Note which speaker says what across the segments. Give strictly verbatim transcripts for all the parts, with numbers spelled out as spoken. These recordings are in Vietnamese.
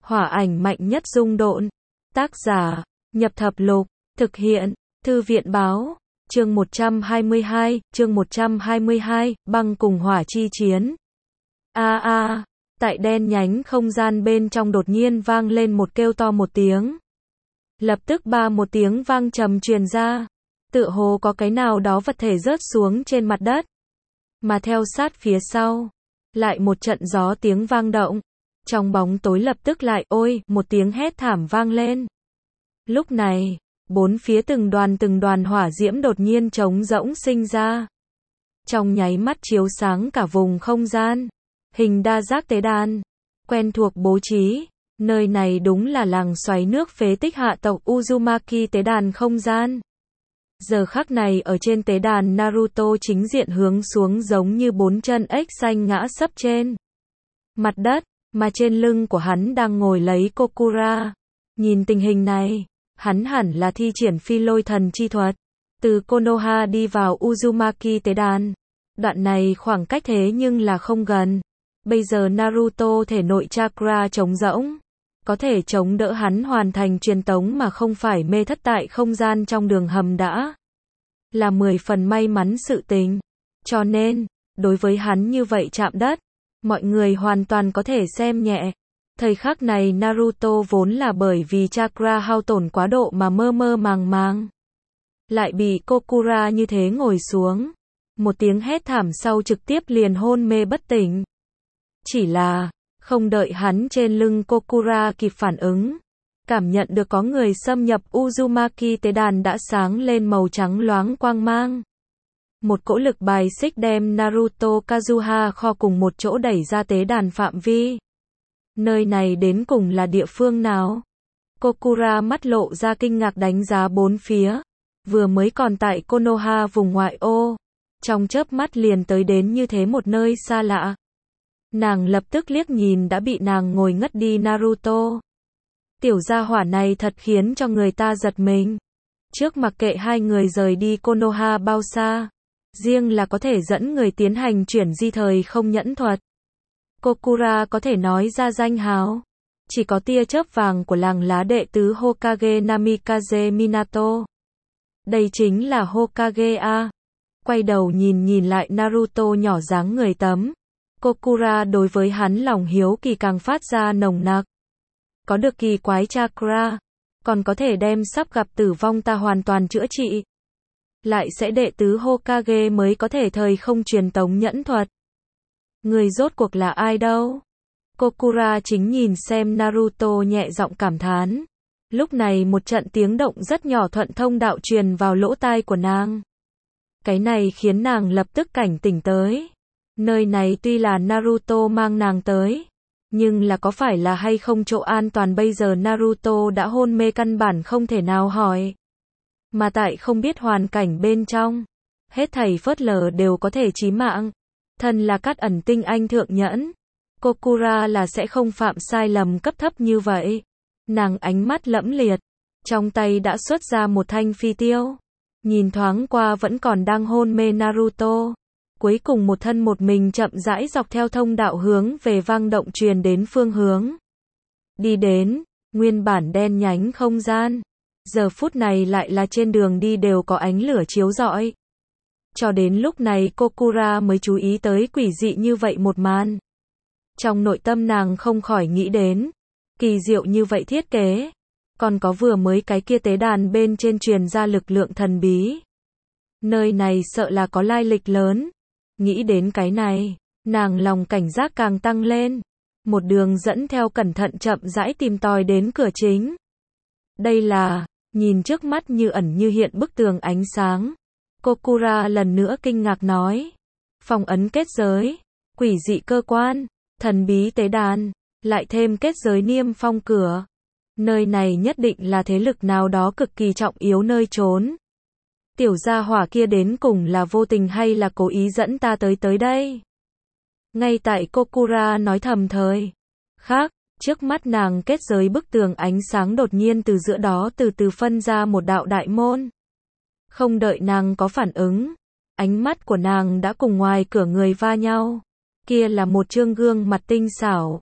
Speaker 1: Hỏa ảnh mạnh nhất dung độn. Tác giả, Nhập Thập Lục. Thực hiện, Thư viện báo. Chương một trăm hai mươi hai, chương một trăm hai mươi hai, băng cùng hỏa chi chiến. A a, tại đen nhánh không gian bên trong đột nhiên vang lên một kêu to một tiếng. Lập tức ba một tiếng vang trầm truyền ra, tựa hồ có cái nào đó vật thể rớt xuống trên mặt đất. Mà theo sát phía sau, lại một trận gió tiếng vang động. Trong bóng tối lập tức lại ôi, một tiếng hét thảm vang lên. Lúc này, bốn phía từng đoàn từng đoàn hỏa diễm đột nhiên trống rỗng sinh ra. Trong nháy mắt chiếu sáng cả vùng không gian. Hình đa giác tế đàn, quen thuộc bố trí. Nơi này đúng là làng xoáy nước phế tích hạ tộc Uzumaki tế đàn không gian. Giờ khắc này ở trên tế đàn Naruto chính diện hướng xuống giống như bốn chân ếch xanh ngã sấp trên mặt đất, mà trên lưng của hắn đang ngồi lấy Kokura. Nhìn tình hình này, hắn hẳn là thi triển phi lôi thần chi thuật, từ Konoha đi vào Uzumaki tế đàn. Đoạn này khoảng cách thế nhưng là không gần. Bây giờ Naruto thể nội chakra trống rỗng, có thể chống đỡ hắn hoàn thành truyền tống mà không phải mê thất tại không gian trong đường hầm đã là mười phần may mắn sự tình. Cho nên, đối với hắn như vậy chạm đất, mọi người hoàn toàn có thể xem nhẹ. Thời khắc này Naruto vốn là bởi vì chakra hao tổn quá độ mà mơ mơ màng màng, lại bị Kokura như thế ngồi xuống. Một tiếng hét thảm sau trực tiếp liền hôn mê bất tỉnh. Chỉ là, không đợi hắn trên lưng Kokura kịp phản ứng, cảm nhận được có người xâm nhập Uzumaki tế đàn đã sáng lên màu trắng loáng quang mang. Một cỗ lực bài xích đem Naruto Kazuha kho cùng một chỗ đẩy ra tế đàn phạm vi. Nơi này đến cùng là địa phương nào? Kokura mắt lộ ra kinh ngạc đánh giá bốn phía. Vừa mới còn tại Konoha vùng ngoại ô, trong chớp mắt liền tới đến như thế một nơi xa lạ. Nàng lập tức liếc nhìn đã bị nàng ngồi ngất đi Naruto. Tiểu gia hỏa này thật khiến cho người ta giật mình. Trước mặc kệ hai người rời đi Konoha bao xa, riêng là có thể dẫn người tiến hành chuyển di thời không nhẫn thuật. Kokura có thể nói ra danh hào, chỉ có tia chớp vàng của làng lá đệ tứ Hokage Namikaze Minato. Đây chính là Hokage a. Quay đầu nhìn nhìn lại Naruto nhỏ dáng người tấm. Kokura đối với hắn lòng hiếu kỳ càng phát ra nồng nặc. Có được kỳ quái chakra, còn có thể đem sắp gặp tử vong ta hoàn toàn chữa trị. Lại sẽ đệ tứ Hokage mới có thể thời không truyền tống nhẫn thuật. Người rốt cuộc là ai đâu? Kokura chính nhìn xem Naruto nhẹ giọng cảm thán. Lúc này một trận tiếng động rất nhỏ thuận thông đạo truyền vào lỗ tai của nàng. Cái này khiến nàng lập tức cảnh tỉnh tới. Nơi này tuy là Naruto mang nàng tới, nhưng là có phải là hay không chỗ an toàn bây giờ Naruto đã hôn mê căn bản không thể nào hỏi. Mà tại không biết hoàn cảnh bên trong, hết thảy phớt lờ đều có thể chí mạng. Thân là cát ẩn tinh anh thượng nhẫn, Kokura là sẽ không phạm sai lầm cấp thấp như vậy. Nàng ánh mắt lẫm liệt, trong tay đã xuất ra một thanh phi tiêu. Nhìn thoáng qua vẫn còn đang hôn mê Naruto. Cuối cùng một thân một mình chậm rãi dọc theo thông đạo hướng về vang động truyền đến phương hướng. Đi đến, nguyên bản đen nhánh không gian. Giờ phút này lại là trên đường đi đều có ánh lửa chiếu rọi. Cho đến lúc này Kokura mới chú ý tới quỷ dị như vậy một màn. Trong nội tâm nàng không khỏi nghĩ đến, kỳ diệu như vậy thiết kế. Còn có vừa mới cái kia tế đàn bên trên truyền ra lực lượng thần bí. Nơi này sợ là có lai lịch lớn. Nghĩ đến cái này, nàng lòng cảnh giác càng tăng lên. Một đường dẫn theo cẩn thận chậm rãi tìm tòi đến cửa chính. Đây là, nhìn trước mắt như ẩn như hiện bức tường ánh sáng. Kokura lần nữa kinh ngạc nói. Phong ấn kết giới, quỷ dị cơ quan, thần bí tế đàn, lại thêm kết giới niêm phong cửa. Nơi này nhất định là thế lực nào đó cực kỳ trọng yếu nơi trốn. Tiểu gia hỏa kia đến cùng là vô tình hay là cố ý dẫn ta tới tới đây? Ngay tại Kokura nói thầm thời khác, trước mắt nàng kết giới bức tường ánh sáng đột nhiên từ giữa đó từ từ phân ra một đạo đại môn. Không đợi nàng có phản ứng, ánh mắt của nàng đã cùng ngoài cửa người va nhau. Kia là một trương gương mặt tinh xảo,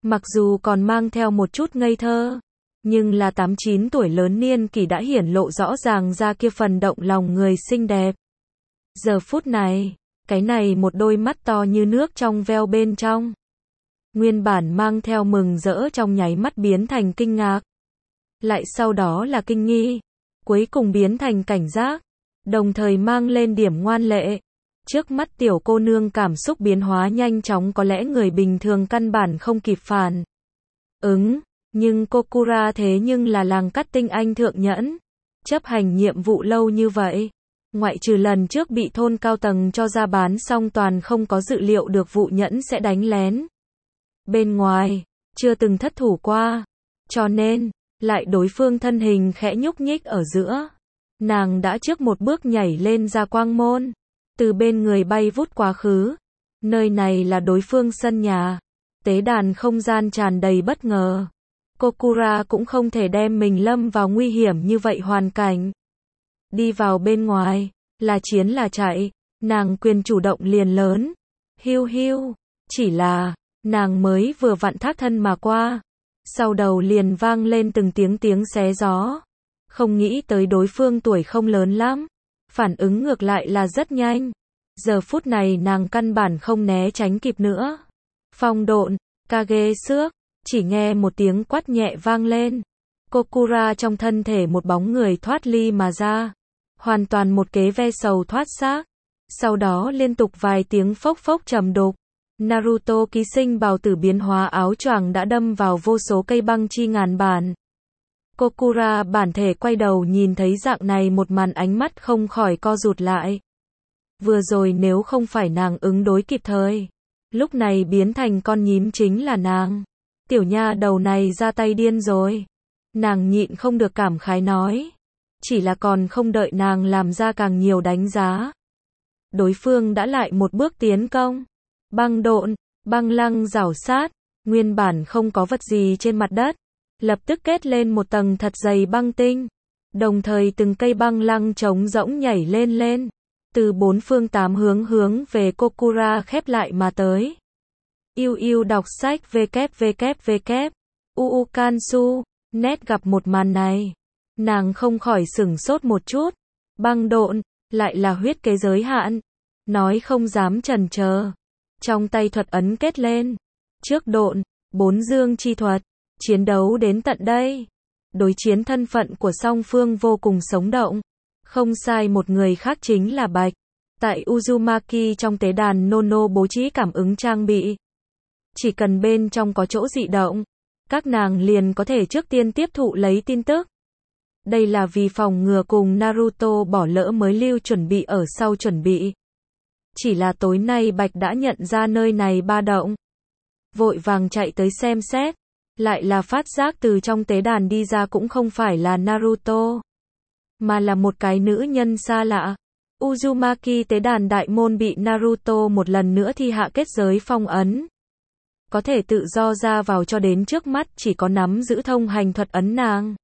Speaker 1: Mặc dù còn mang theo một chút ngây thơ, nhưng là tám chín tuổi lớn niên kỷ đã hiển lộ rõ ràng ra kia phần động lòng người xinh đẹp. Giờ phút này, cái này một đôi mắt to như nước trong veo bên trong. Nguyên bản mang theo mừng rỡ trong nháy mắt biến thành kinh ngạc. Lại sau đó là kinh nghi. Cuối cùng biến thành cảnh giác. Đồng thời mang lên điểm ngoan lệ. Trước mắt tiểu cô nương cảm xúc biến hóa nhanh chóng có lẽ người bình thường căn bản không kịp phản ứng. Nhưng Kokura thế nhưng là làng cắt tinh anh thượng nhẫn. Chấp hành nhiệm vụ lâu như vậy. Ngoại trừ lần trước bị thôn cao tầng cho ra bán xong toàn không có dự liệu được vụ nhẫn sẽ đánh lén. Bên ngoài, chưa từng thất thủ qua. Cho nên, lại đối phương thân hình khẽ nhúc nhích ở giữa. Nàng đã trước một bước nhảy lên ra quang môn. Từ bên người bay vút quá khứ. Nơi này là đối phương sân nhà. Tế đàn không gian tràn đầy bất ngờ. Kokura cũng không thể đem mình lâm vào nguy hiểm như vậy hoàn cảnh. Đi vào bên ngoài, là chiến là chạy, nàng quyền chủ động liền lớn. Hiu hiu, chỉ là, nàng mới vừa vặn thác thân mà qua. Sau đầu liền vang lên từng tiếng tiếng xé gió. Không nghĩ tới đối phương tuổi không lớn lắm. Phản ứng ngược lại là rất nhanh. Giờ phút này nàng căn bản không né tránh kịp nữa. Phong độn, Kage xước, chỉ nghe một tiếng quát nhẹ vang lên. Kokura trong thân thể một bóng người thoát ly mà ra. Hoàn toàn một kế ve sầu thoát xác. Sau đó liên tục vài tiếng phốc phốc trầm đục. Naruto ký sinh bào tử biến hóa áo choàng đã đâm vào vô số cây băng chi ngàn bản. Kokura bản thể quay đầu nhìn thấy dạng này một màn ánh mắt không khỏi co rụt lại. Vừa rồi nếu không phải nàng ứng đối kịp thời, lúc này biến thành con nhím chính là nàng. Tiểu nha đầu này ra tay điên rồi. Nàng nhịn không được cảm khái nói. Chỉ là còn không đợi nàng làm ra càng nhiều đánh giá. Đối phương đã lại một bước tiến công. Băng độn, băng lăng rảo sát, nguyên bản không có vật gì trên mặt đất. Lập tức kết lên một tầng thật dày băng tinh. Đồng thời từng cây băng lăng trống rỗng nhảy lên lên. Từ bốn phương tám hướng hướng về Kokura khép lại mà tới. Yêu yêu đọc sách www. Uu Kansu, net gặp một màn này. Nàng không khỏi sửng sốt một chút. Băng độn, lại là huyết kế giới hạn. Nói không dám chần chờ. Trong tay thuật ấn kết lên. Trước độn, bốn dương chi thuật. Chiến đấu đến tận đây. Đối chiến thân phận của song phương vô cùng sống động. Không sai, một người khác chính là Bạch. Tại Uzumaki trong tế đàn Nono bố trí cảm ứng trang bị. Chỉ cần bên trong có chỗ dị động, các nàng liền có thể trước tiên tiếp thụ lấy tin tức. Đây là vì phòng ngừa cùng Naruto bỏ lỡ mới lưu chuẩn bị ở sau chuẩn bị. Chỉ là tối nay Bạch đã nhận ra nơi này ba động. Vội vàng chạy tới xem xét. Lại là phát giác từ trong tế đàn đi ra cũng không phải là Naruto. Mà là một cái nữ nhân xa lạ. Uzumaki tế đàn đại môn bị Naruto một lần nữa thi hạ kết giới phong ấn. Có thể tự do ra vào cho đến trước mắt chỉ có nắm giữ thông hành thuật ấn nàng.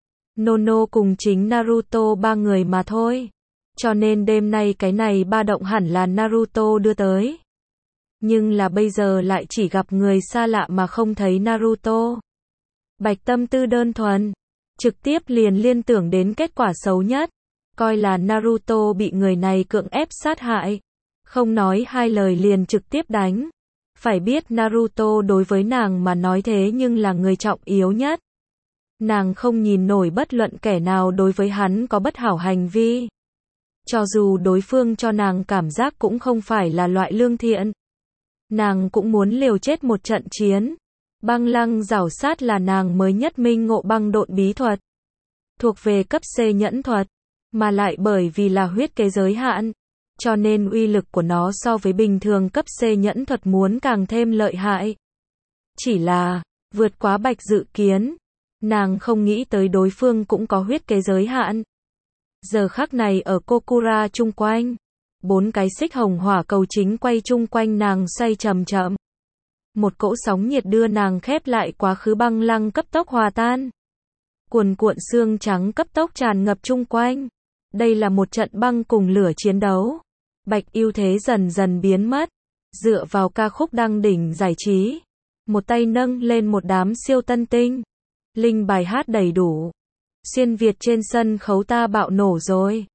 Speaker 1: Nono cùng chính Naruto ba người mà thôi. Cho nên đêm nay cái này ba động hẳn là Naruto đưa tới. Nhưng là bây giờ lại chỉ gặp người xa lạ mà không thấy Naruto. Bạch tâm tư đơn thuần. Trực tiếp liền liên tưởng đến kết quả xấu nhất. Coi là Naruto bị người này cưỡng ép sát hại. Không nói hai lời liền trực tiếp đánh. Phải biết Naruto đối với nàng mà nói thế nhưng là người trọng yếu nhất. Nàng không nhìn nổi bất luận kẻ nào đối với hắn có bất hảo hành vi. Cho dù đối phương cho nàng cảm giác cũng không phải là loại lương thiện. Nàng cũng muốn liều chết một trận chiến. Băng lăng rảo sát là nàng mới nhất minh ngộ băng độn bí thuật. Thuộc về cấp C nhẫn thuật. Mà lại bởi vì là huyết kế giới hạn. Cho nên uy lực của nó so với bình thường cấp C nhẫn thuật muốn càng thêm lợi hại. Chỉ là, vượt quá Bạch dự kiến. Nàng không nghĩ tới đối phương cũng có huyết kế giới hạn. Giờ khắc này ở Kokura chung quanh. Bốn cái xích hồng hỏa cầu chính quay chung quanh nàng xoay chậm chậm. Một cỗ sóng nhiệt đưa nàng khép lại quá khứ băng lăng cấp tốc hòa tan. Cuồn cuộn xương trắng cấp tốc tràn ngập chung quanh. Đây là một trận băng cùng lửa chiến đấu. Bạch ưu thế dần dần biến mất. Dựa vào ca khúc đăng đỉnh giải trí. một tay nâng lên một đám siêu tân tinh. Linh bài hát đầy đủ. Xuyên Việt trên sân khấu ta bạo nổ rồi.